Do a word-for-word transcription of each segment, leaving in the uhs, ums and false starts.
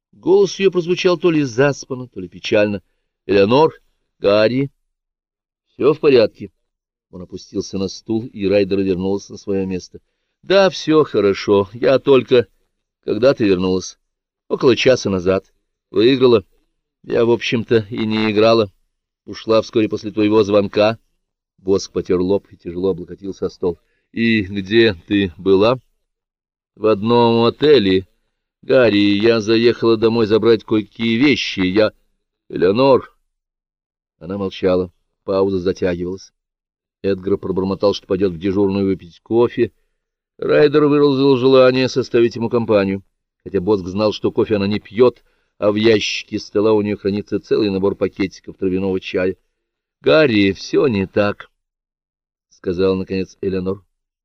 Голос ее прозвучал то ли заспанно, то ли печально. — Элеонор? Гарри? — Все в порядке. Он опустился на стул, и Райдер вернулся на свое место. — Да, все хорошо. Я только... Когда ты вернулась? — Около часа назад. Выиграла. Я, в общем-то, и не играла. Ушла вскоре после твоего звонка. Боск потер лоб и тяжело облокотился о стол. — И где ты была? — В одном отеле. Гарри, я заехала домой забрать кое-какие вещи. Я... Элеонор... Она молчала. Пауза затягивалась. Эдгар пробормотал, что пойдет в дежурную выпить кофе. Райдер выразил желание составить ему компанию, хотя Боск знал, что кофе она не пьет, а в ящике стола у нее хранится целый набор пакетиков травяного чая. — Гарри, все не так, — сказала, наконец, Элеонор.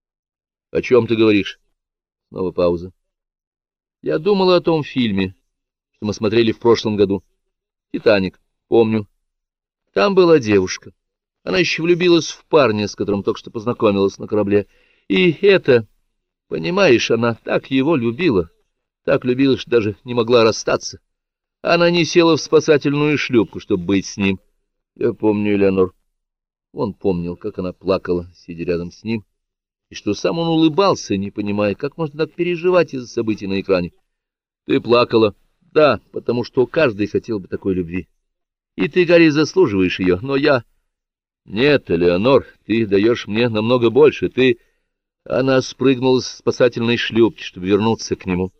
— О чем ты говоришь? Снова пауза. — Я думала о том фильме, что мы смотрели в прошлом году. «Титаник». Помню. Там была девушка. Она еще влюбилась в парня, с которым только что познакомилась на корабле. И это, понимаешь, она так его любила, так любила, что даже не могла расстаться. Она не села в спасательную шлюпку, чтобы быть с ним. Я помню, Элеонор. Он помнил, как она плакала, сидя рядом с ним, и что сам он улыбался, не понимая, как можно так переживать из-за событий на экране. Ты плакала? Да, потому что каждый хотел бы такой любви. И ты, Гарри, заслуживаешь ее, но я... Нет, Элеонор, ты даешь мне намного больше. Ты... Она спрыгнула с спасательной шлюпки, чтобы вернуться к нему.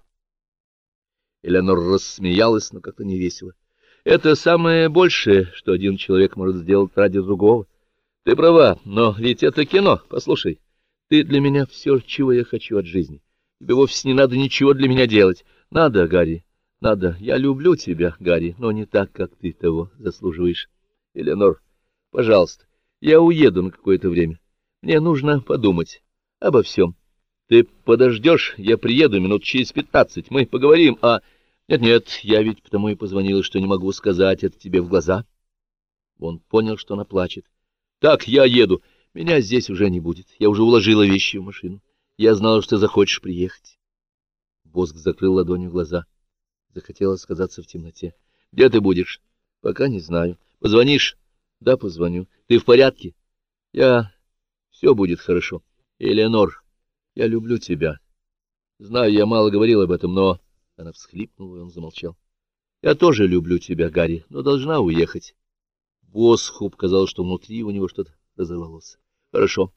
Элеонор рассмеялась, но как-то невесело. Это самое большее, что один человек может сделать ради другого. Ты права, но ведь это кино. Послушай, ты для меня все, чего я хочу от жизни. Тебе вовсе не надо ничего для меня делать. Надо, Гарри, надо. Я люблю тебя, Гарри, но не так, как ты того заслуживаешь. Элеонор, пожалуйста, я уеду на какое-то время. Мне нужно подумать обо всем. Ты подождешь, я приеду минут через пятнадцать. Мы поговорим, а... Нет-нет, я ведь потому и позвонила, что не могу сказать это тебе в глаза. Он понял, что она плачет. Так, я еду. Меня здесь уже не будет. Я уже уложила вещи в машину. Я знала, что ты захочешь приехать. Боск закрыл ладонью глаза. Захотелось сказаться в темноте. Где ты будешь? Пока не знаю. Позвонишь? Да, позвоню. Ты в порядке? Я... Все будет хорошо. Элеонор, я люблю тебя. Знаю, я мало говорил об этом, но... Она всхлипнула, и он замолчал. Я тоже люблю тебя, Гарри, но должна уехать. Босху показалось, что внутри у него что-то разорвалось. Хорошо.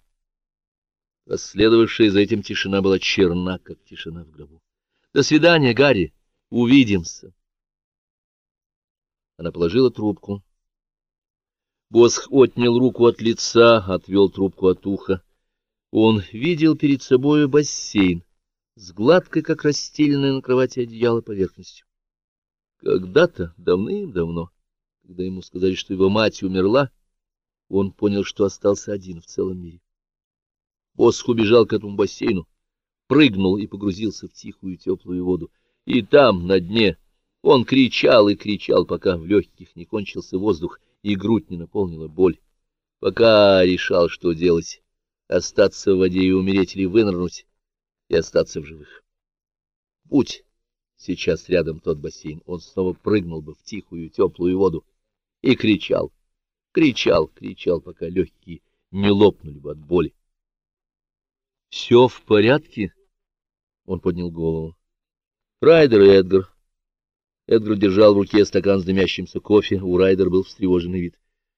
Расследовавшая за этим тишина была черна, как тишина в гробу. До свидания, Гарри. Увидимся. Она положила трубку. Босх отнял руку от лица, отвел трубку от уха. Он видел перед собою бассейн с гладкой, как расстеленное на кровати одеяло, поверхностью. Когда-то, давным-давно, когда ему сказали, что его мать умерла, он понял, что остался один в целом мире. Босх убежал к этому бассейну, прыгнул и погрузился в тихую теплую воду. И там, на дне, он кричал и кричал, пока в легких не кончился воздух и грудь не наполнила боль. Пока решал, что делать — остаться в воде и умереть или вынырнуть и остаться в живых. Будь сейчас рядом тот бассейн, он снова прыгнул бы в тихую теплую воду и кричал, кричал, кричал, пока легкие не лопнули бы от боли. — Все в порядке? — он поднял голову. — Райдер и Эдгар. Эдгар держал в руке стакан с дымящимся кофе, у Райдера был встревоженный вид.